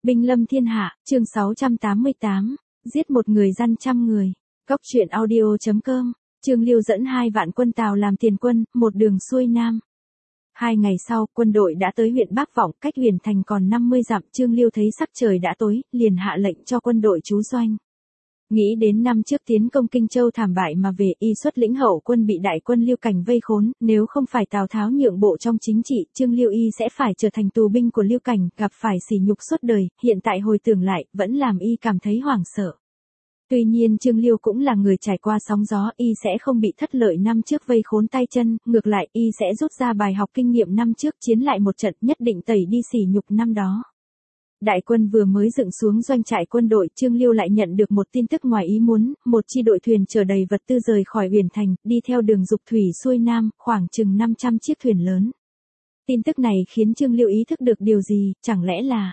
Binh lâm thiên hạ, chương 688, giết một người gian trăm người. Góc truyện audio.com, Trương Liêu dẫn 2 vạn quân Tào làm tiền quân, một đường xuôi nam. 2 ngày sau, quân đội đã tới huyện Bắc Vọng, cách Huyền Thành còn 50 dặm. Trương Liêu thấy sắc trời đã tối, liền hạ lệnh cho quân đội trú doanh. Nghĩ đến năm trước tiến công Kinh Châu thảm bại mà về, y xuất lĩnh hậu quân bị đại quân Liêu Cảnh vây khốn, nếu không phải Tào Tháo nhượng bộ trong chính trị, Trương Liêu y sẽ phải trở thành tù binh của Liêu Cảnh, gặp phải sỉ nhục suốt đời. Hiện tại hồi tưởng lại, vẫn làm y cảm thấy hoảng sợ. Tuy nhiên Trương Liêu cũng là người trải qua sóng gió, y sẽ không bị thất lợi năm trước vây khốn tay chân, ngược lại y sẽ rút ra bài học kinh nghiệm năm trước chiến lại một trận, nhất định tẩy đi sỉ nhục năm đó. Đại quân vừa mới dựng xuống doanh trại quân đội, Trương Liêu lại nhận được một tin tức ngoài ý muốn, một chi đội thuyền chở đầy vật tư rời khỏi Huyền Thành, đi theo đường dục thủy xuôi nam, khoảng chừng 500 chiếc thuyền lớn. Tin tức này khiến Trương Liêu ý thức được điều gì, chẳng lẽ là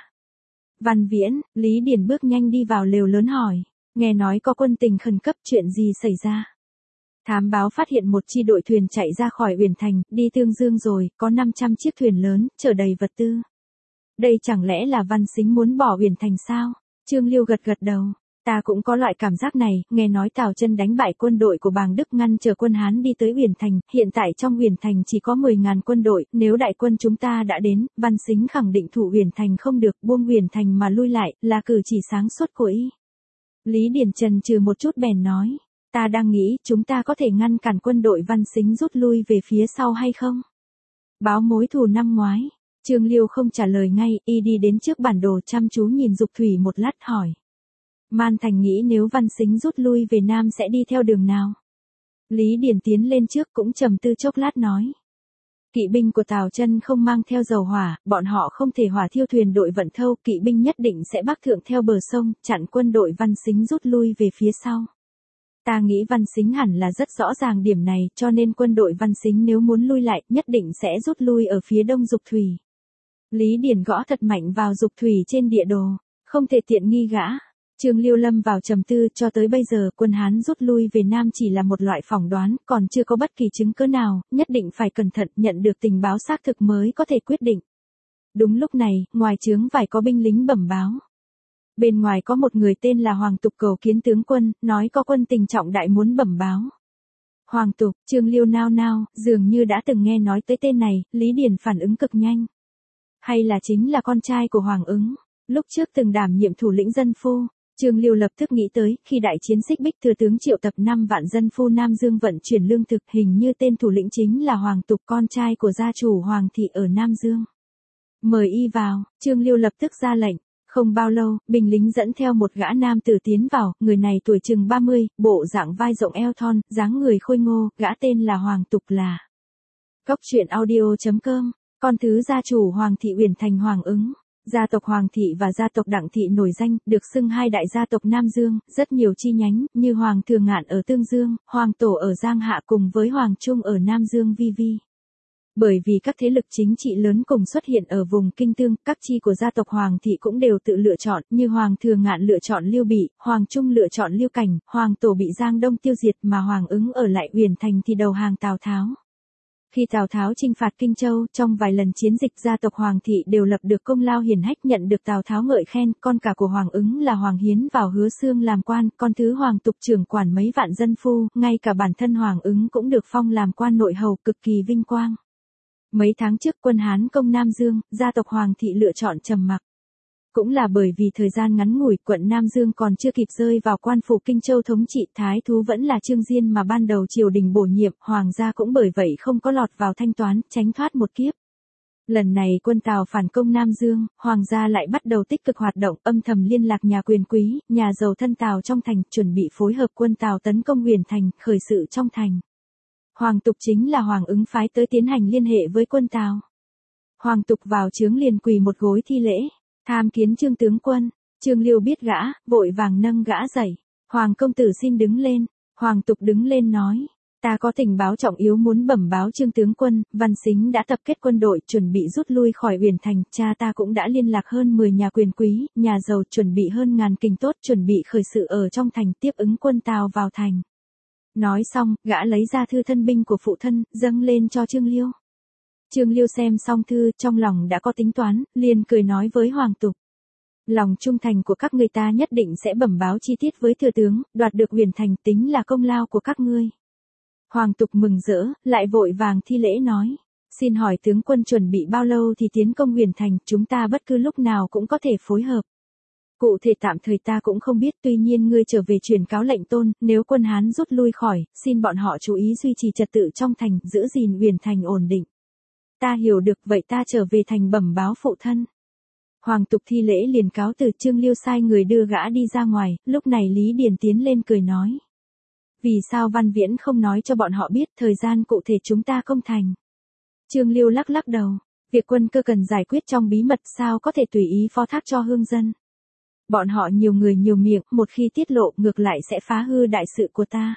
Văn Viễn. Lý Điền bước nhanh đi vào lều lớn hỏi, nghe nói có quân tình khẩn cấp, chuyện gì xảy ra? Thám báo phát hiện một chi đội thuyền chạy ra khỏi Huyền Thành, đi Tương Dương rồi, có 500 chiếc thuyền lớn, chở đầy vật tư. Đây chẳng lẽ là Văn Sính muốn bỏ Huyền Thành sao? Trương Liêu gật gật đầu. Ta cũng có loại cảm giác này, nghe nói Tào Chân đánh bại quân đội của Bàng Đức, ngăn chờ quân Hán đi tới Huyền Thành, hiện tại trong Huyền Thành chỉ có 10.000 quân đội, nếu đại quân chúng ta đã đến, Văn Sính khẳng định thủ Huyền Thành không được, buông Huyền Thành mà lui lại, là cử chỉ sáng suốt của y. Lý Điền chần chừ một chút bèn nói, ta đang nghĩ chúng ta có thể ngăn cản quân đội Văn Sính rút lui về phía sau hay không? Báo mối thù năm ngoái. Trương Liêu không trả lời ngay, y đi đến trước bản đồ chăm chú nhìn Dục Thủy một lát hỏi. Man Thành nghĩ nếu Văn Sính rút lui về Nam sẽ đi theo đường nào? Lý Điền tiến lên trước cũng trầm tư chốc lát nói. Kỵ binh của Tào Chân không mang theo dầu hỏa, bọn họ không thể hỏa thiêu thuyền đội vận thâu, kỵ binh nhất định sẽ bắc thượng theo bờ sông, chặn quân đội Văn Sính rút lui về phía sau. Ta nghĩ Văn Sính hẳn là rất rõ ràng điểm này, cho nên quân đội Văn Sính nếu muốn lui lại, nhất định sẽ rút lui ở phía đông Dục Thủy. Lý Điền gõ thật mạnh vào Dục Thủy trên địa đồ, không thể tiện nghi gã. Trương Liêu lâm vào trầm tư, cho tới bây giờ quân Hán rút lui về Nam chỉ là một loại phỏng đoán, còn chưa có bất kỳ chứng cứ nào, nhất định phải cẩn thận, nhận được tình báo xác thực mới có thể quyết định. Đúng lúc này, ngoài trướng vải có binh lính bẩm báo. Bên ngoài có một người tên là Hoàng Tục cầu kiến tướng quân, nói có quân tình trọng đại muốn bẩm báo. Hoàng Tục, Trương Liêu nao nao, dường như đã từng nghe nói tới tên này, Lý Điền phản ứng cực nhanh. Hay là chính là con trai của Hoàng Ứng, lúc trước từng đảm nhiệm thủ lĩnh dân phu. Trương Liêu lập tức nghĩ tới, khi đại chiến Xích Bích thừa tướng triệu tập 5 vạn dân phu Nam Dương vận chuyển lương thực, hình như tên thủ lĩnh chính là Hoàng Tục, con trai của gia chủ Hoàng thị ở Nam Dương. Mời y vào. Trương Liêu lập tức ra lệnh. Không bao lâu, binh lính dẫn theo một gã nam tử tiến vào, người này tuổi chừng 30, bộ dạng vai rộng eo thon, dáng người khôi ngô, gã tên là Hoàng Tục là. Góc truyện audio.com, con thứ gia chủ Hoàng thị Huyền Thành Hoàng Ứng. Gia tộc Hoàng thị và gia tộc Đặng thị nổi danh, được xưng hai đại gia tộc Nam Dương, rất nhiều chi nhánh, như Hoàng Thường Ngạn ở Tương Dương, Hoàng Tổ ở Giang Hạ cùng với Hoàng Trung ở Nam Dương vi vi. Bởi vì các thế lực chính trị lớn cùng xuất hiện ở vùng Kinh Tương, các chi của gia tộc Hoàng thị cũng đều tự lựa chọn, như Hoàng Thường Ngạn lựa chọn Liêu Bị, Hoàng Trung lựa chọn Liêu Cảnh, Hoàng Tổ bị Giang Đông tiêu diệt mà Hoàng Ứng ở lại Huyền Thành thì đầu hàng Tào Tháo. Khi Tào Tháo chinh phạt Kinh Châu, trong vài lần chiến dịch gia tộc Hoàng thị đều lập được công lao hiển hách, nhận được Tào Tháo ngợi khen, con cả của Hoàng Ứng là Hoàng Hiến vào Hứa Xương làm quan, con thứ Hoàng Tục trưởng quản mấy vạn dân phu, ngay cả bản thân Hoàng Ứng cũng được phong làm quan nội hầu, cực kỳ vinh quang. Mấy tháng trước quân Hán công Nam Dương, gia tộc Hoàng thị lựa chọn trầm mặc. Cũng là bởi vì thời gian ngắn ngủi, quận Nam Dương còn chưa kịp rơi vào quan phủ Kinh Châu thống trị, thái thú vẫn là Trương Diên mà ban đầu triều đình bổ nhiệm, hoàng gia cũng bởi vậy không có lọt vào thanh toán, tránh thoát một kiếp. Lần này quân Tào phản công Nam Dương, hoàng gia lại bắt đầu tích cực hoạt động, âm thầm liên lạc nhà quyền quý, nhà giàu thân Tào trong thành, chuẩn bị phối hợp quân Tào tấn công Huyền Thành, khởi sự trong thành. Hoàng Tục chính là Hoàng Ứng phái tới tiến hành liên hệ với quân Tào. Hoàng Tục vào trướng liền quỳ một gối thi lễ. Tham kiến Trương tướng quân. Trương Liêu biết gã, vội vàng nâng gã dậy. Hoàng công tử xin đứng lên. Hoàng Tục đứng lên nói, ta có tình báo trọng yếu muốn bẩm báo Trương tướng quân, Văn Sính đã tập kết quân đội chuẩn bị rút lui khỏi Huyền Thành, cha ta cũng đã liên lạc hơn 10 nhà quyền quý, nhà giàu chuẩn bị hơn ngàn kình tốt chuẩn bị khởi sự ở trong thành tiếp ứng quân Tào vào thành. Nói xong, gã lấy ra thư thân binh của phụ thân, dâng lên cho Trương Liêu. Trương Liêu xem xong thư, trong lòng đã có tính toán, liền cười nói với Hoàng Tục. Lòng trung thành của các ngươi ta nhất định sẽ bẩm báo chi tiết với thừa tướng, đoạt được Huyền Thành tính là công lao của các ngươi. Hoàng Tục mừng rỡ, lại vội vàng thi lễ nói. Xin hỏi tướng quân chuẩn bị bao lâu thì tiến công Huyền Thành, chúng ta bất cứ lúc nào cũng có thể phối hợp. Cụ thể tạm thời ta cũng không biết, tuy nhiên ngươi trở về truyền cáo lệnh tôn, nếu quân Hán rút lui khỏi, xin bọn họ chú ý duy trì trật tự trong thành, giữ gìn Huyền Thành ổn định. Ta hiểu được, vậy ta trở về thành bẩm báo phụ thân. Hoàng Tục thi lễ liền cáo từ. Trương Liêu sai người đưa gã đi ra ngoài, lúc này Lý Điền tiến lên cười nói. Vì sao Văn Viễn không nói cho bọn họ biết thời gian cụ thể chúng ta công thành? Trương Liêu lắc lắc đầu, việc quân cơ cần giải quyết trong bí mật sao có thể tùy ý phó thác cho hương dân. Bọn họ nhiều người nhiều miệng, một khi tiết lộ ngược lại sẽ phá hư đại sự của ta.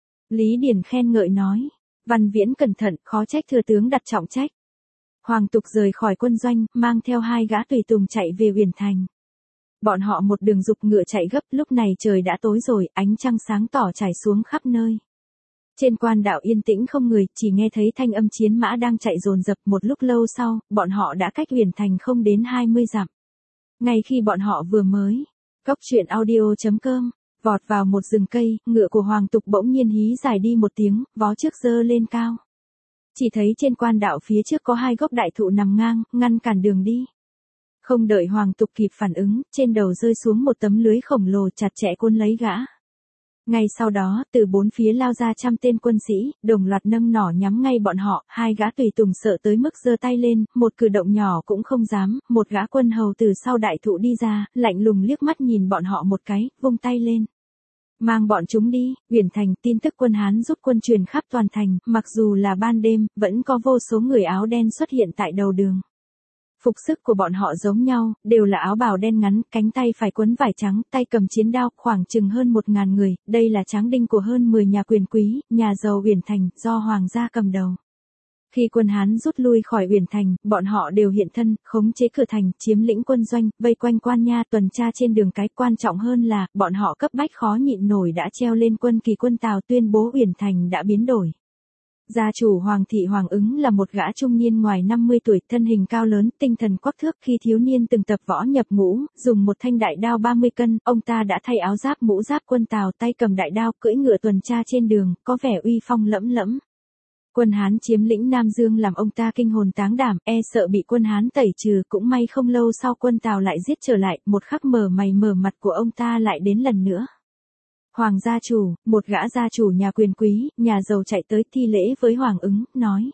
Lý Điền khen ngợi nói, Văn Viễn cẩn thận, khó trách thừa tướng đặt trọng trách. Hoàng Tục rời khỏi quân doanh, mang theo 2 gã tùy tùng chạy về Huyền Thành. Bọn họ một đường giục ngựa chạy gấp, lúc này trời đã tối rồi, ánh trăng sáng tỏ trải xuống khắp nơi. Trên quan đạo yên tĩnh không người, chỉ nghe thấy thanh âm chiến mã đang chạy dồn dập. Một lúc lâu sau, bọn họ đã cách Huyền Thành không đến 20 dặm. Ngay khi bọn họ vừa mới, Cốc.audio.com, vọt vào một rừng cây, ngựa của Hoàng Tục bỗng nhiên hí dài đi một tiếng, vó trước giơ lên cao. Chỉ thấy trên quan đạo phía trước có 2 gốc đại thụ nằm ngang, ngăn cản đường đi. Không đợi Hoàng Tục kịp phản ứng, trên đầu rơi xuống một tấm lưới khổng lồ chặt chẽ cuốn lấy gã. Ngay sau đó, từ 4 phía lao ra trăm tên quân sĩ, đồng loạt nâng nỏ nhắm ngay bọn họ. 2 gã tùy tùng sợ tới mức giơ tay lên, một cử động nhỏ cũng không dám. Một gã quân hầu từ sau đại thụ đi ra, lạnh lùng liếc mắt nhìn bọn họ một cái, vung tay lên. Mang bọn chúng đi. Huyền Thành. Tin tức quân Hán rút quân truyền khắp toàn thành, mặc dù là ban đêm, vẫn có vô số người áo đen xuất hiện tại đầu đường. Phục sức của bọn họ giống nhau, đều là áo bào đen ngắn, cánh tay phải quấn vải trắng, tay cầm chiến đao, khoảng chừng hơn 1000 người, đây là tráng đinh của hơn 10 nhà quyền quý, nhà giàu Huyền Thành, do hoàng gia cầm đầu. Khi quân Hán rút lui khỏi Huyền Thành, bọn họ đều hiện thân, khống chế cửa thành, chiếm lĩnh quân doanh, vây quanh quan nha tuần tra trên đường cái. Quan trọng hơn là, bọn họ cấp bách khó nhịn nổi đã treo lên quân kỳ quân Tào tuyên bố Huyền Thành đã biến đổi. Gia chủ Hoàng thị Hoàng Ứng là một gã trung niên ngoài 50 tuổi, thân hình cao lớn, tinh thần quắc thước. Khi thiếu niên từng tập võ nhập ngũ, dùng một thanh đại đao 30 cân, ông ta đã thay áo giáp mũ giáp quân Tào, tay cầm đại đao, cưỡi ngựa tuần tra trên đường, có vẻ uy phong lẫm lẫm. Quân Hán chiếm lĩnh Nam Dương làm ông ta kinh hồn táng đảm, e sợ bị quân Hán tẩy trừ. Cũng may không lâu sau quân Tào lại giết trở lại, một khắc mở mày mở mặt của ông ta lại đến lần nữa. Hoàng gia chủ, một gã gia chủ nhà quyền quý, nhà giàu chạy tới thi lễ với Hoàng Ứng, nói.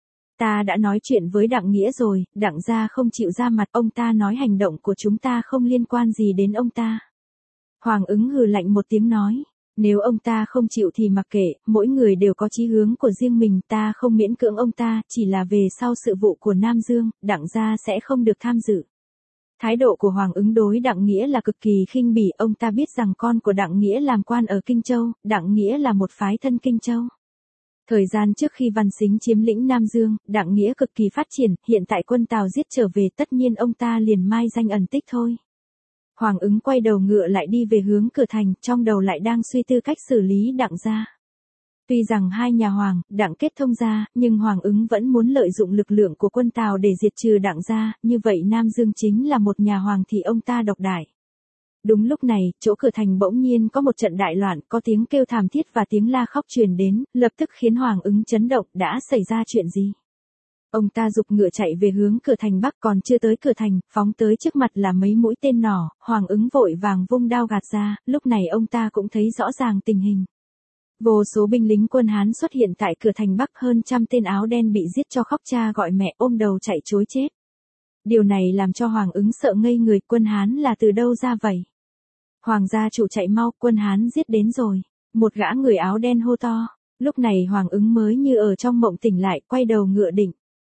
Ta đã nói chuyện với Đặng Nghĩa rồi, Đặng gia không chịu ra mặt, ông ta nói hành động của chúng ta không liên quan gì đến ông ta. Hoàng Ứng hừ lạnh một tiếng nói. Nếu ông ta không chịu thì mặc kệ, mỗi người đều có chí hướng của riêng mình, ta không miễn cưỡng ông ta, chỉ là về sau sự vụ của Nam Dương, Đặng gia sẽ không được tham dự. Thái độ của Hoàng Ứng đối Đặng Nghĩa là cực kỳ khinh bỉ, ông ta biết rằng con của Đặng Nghĩa làm quan ở Kinh Châu, Đặng Nghĩa là một phái thân Kinh Châu. Thời gian trước khi Văn Sính chiếm lĩnh Nam Dương, Đặng Nghĩa cực kỳ phát triển, hiện tại quân Tào giết trở về, tất nhiên ông ta liền mai danh ẩn tích thôi. Hoàng Ứng quay đầu ngựa lại đi về hướng cửa thành, trong đầu lại đang suy tư cách xử lý Đặng gia. Tuy rằng hai nhà Hoàng, Đặng kết thông gia, nhưng Hoàng Ứng vẫn muốn lợi dụng lực lượng của quân Tào để diệt trừ Đặng gia, như vậy Nam Dương chính là một nhà Hoàng thì ông ta độc đại. Đúng lúc này, chỗ cửa thành bỗng nhiên có một trận đại loạn, có tiếng kêu thảm thiết và tiếng la khóc truyền đến, lập tức khiến Hoàng Ứng chấn động, đã xảy ra chuyện gì? Ông ta giục ngựa chạy về hướng cửa thành bắc, còn chưa tới cửa thành, phóng tới trước mặt là mấy mũi tên nỏ. Hoàng Ứng vội vàng vung đao gạt ra, lúc này ông ta cũng thấy rõ ràng tình hình. Vô số binh lính quân Hán xuất hiện tại cửa thành bắc, hơn trăm tên áo đen bị giết cho khóc cha gọi mẹ, ôm đầu chạy trối chết. Điều này làm cho Hoàng Ứng sợ ngây người, quân Hán là từ đâu ra vậy? Hoàng gia chủ chạy mau, quân Hán giết đến rồi. Một gã người áo đen hô to. Lúc này Hoàng Ứng mới như ở trong mộng tỉnh lại, quay đầu ngựa định.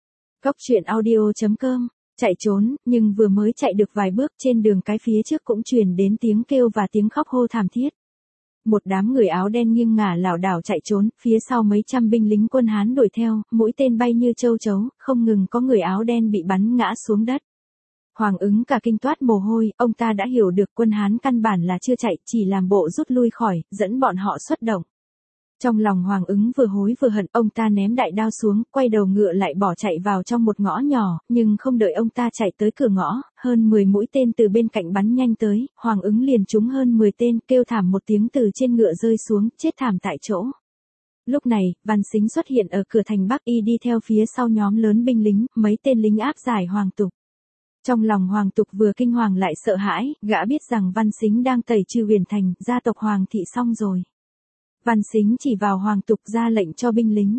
Cốc.audio.com, chạy trốn, nhưng vừa mới chạy được vài bước, trên đường cái phía trước cũng truyền đến tiếng kêu và tiếng khóc hô thảm thiết. Một đám người áo đen nghiêng ngả lảo đảo chạy trốn, phía sau mấy trăm binh lính quân Hán đuổi theo, mũi tên bay như châu chấu, không ngừng có người áo đen bị bắn ngã xuống đất. Hoàng Ứng cả kinh toát mồ hôi, ông ta đã hiểu được quân Hán căn bản là chưa chạy, chỉ làm bộ rút lui khỏi, dẫn bọn họ xuất động. Trong lòng Hoàng Ứng vừa hối vừa hận, ông ta ném đại đao xuống, quay đầu ngựa lại bỏ chạy vào trong một ngõ nhỏ, nhưng không đợi ông ta chạy tới cửa ngõ, hơn 10 mũi tên từ bên cạnh bắn nhanh tới, Hoàng Ứng liền trúng hơn 10 tên, kêu thảm một tiếng từ trên ngựa rơi xuống, chết thảm tại chỗ. Lúc này, Văn Sính xuất hiện ở cửa thành Bắc Y đi theo phía sau nhóm lớn binh lính, mấy tên lính áp giải Hoàng Tục. Trong lòng Hoàng Tục vừa kinh hoàng lại sợ hãi, gã biết rằng Văn Sính đang tẩy trừ Huyền Thành, gia tộc Hoàng thị xong rồi. Văn Sính chỉ vào Hoàng Tục ra lệnh cho binh lính.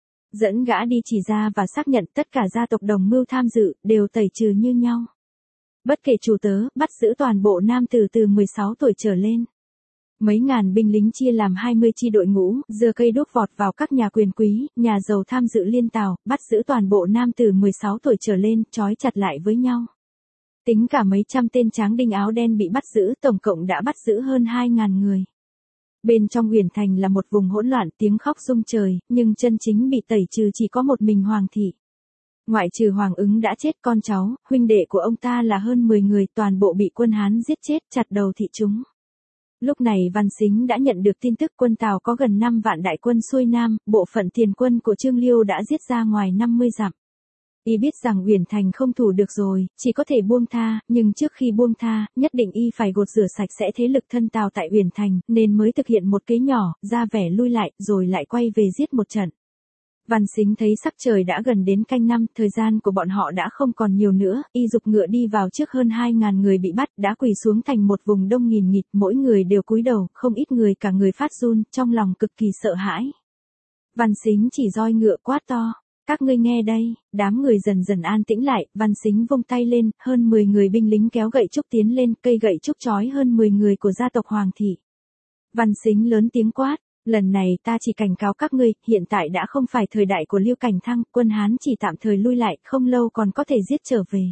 Dẫn gã đi chỉ ra và xác nhận tất cả gia tộc đồng mưu tham dự, đều tẩy trừ như nhau. Bất kể chủ tớ, bắt giữ toàn bộ nam tử từ 16 tuổi trở lên. Mấy ngàn binh lính chia làm 20 chi đội ngũ, giơ cây đuốc vọt vào các nhà quyền quý, nhà giàu tham dự liên tào, bắt giữ toàn bộ nam tử 16 tuổi trở lên, trói chặt lại với nhau. Tính cả mấy trăm tên tráng đinh áo đen bị bắt giữ, tổng cộng đã bắt giữ hơn 2.000 người. Bên trong Huyền Thành là một vùng hỗn loạn, tiếng khóc rung trời, nhưng chân chính bị tẩy trừ chỉ có một mình Hoàng thị. Ngoại trừ Hoàng Ứng đã chết, con cháu, huynh đệ của ông ta là hơn 10 người, toàn bộ bị quân Hán giết chết, chặt đầu thị chúng. Lúc này Văn Sính đã nhận được tin tức quân Tào có gần 5 vạn đại quân xuôi nam, bộ phận tiền quân của Trương Liêu đã giết ra ngoài 50 dặm. Y biết rằng Huyền Thành không thủ được rồi, chỉ có thể buông tha, nhưng trước khi buông tha, nhất định y phải gột rửa sạch sẽ thế lực thân Tào tại Huyền Thành, nên mới thực hiện một kế nhỏ, ra vẻ lui lại, rồi lại quay về giết một trận. Văn Sính thấy sắc trời đã gần đến canh 5, thời gian của bọn họ đã không còn nhiều nữa, y giục ngựa đi vào trước hơn 2.000 người bị bắt, đã quỳ xuống thành một vùng đông nghìn nghịt, mỗi người đều cúi đầu, không ít người cả người phát run, trong lòng cực kỳ sợ hãi. Văn Sính chỉ roi ngựa quát to, các ngươi nghe đây, đám người dần dần an tĩnh lại, Văn Sính vung tay lên, hơn 10 người binh lính kéo gậy trúc tiến lên, cây gậy trúc trói hơn 10 người của gia tộc Hoàng thị. Văn Sính lớn tiếng quát, lần này ta chỉ cảnh cáo các ngươi, hiện tại đã không phải thời đại của Lưu Cảnh Thăng, quân Hán chỉ tạm thời lui lại, không lâu còn có thể giết trở về.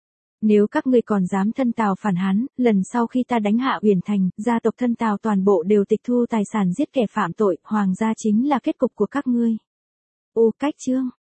Nếu các ngươi còn dám thân Tào phản Hán, lần sau khi ta đánh hạ Huyền Thành, gia tộc thân Tào toàn bộ đều tịch thu tài sản giết kẻ phạm tội, hoàng gia chính là kết cục của các ngươi. Ô Cách Chương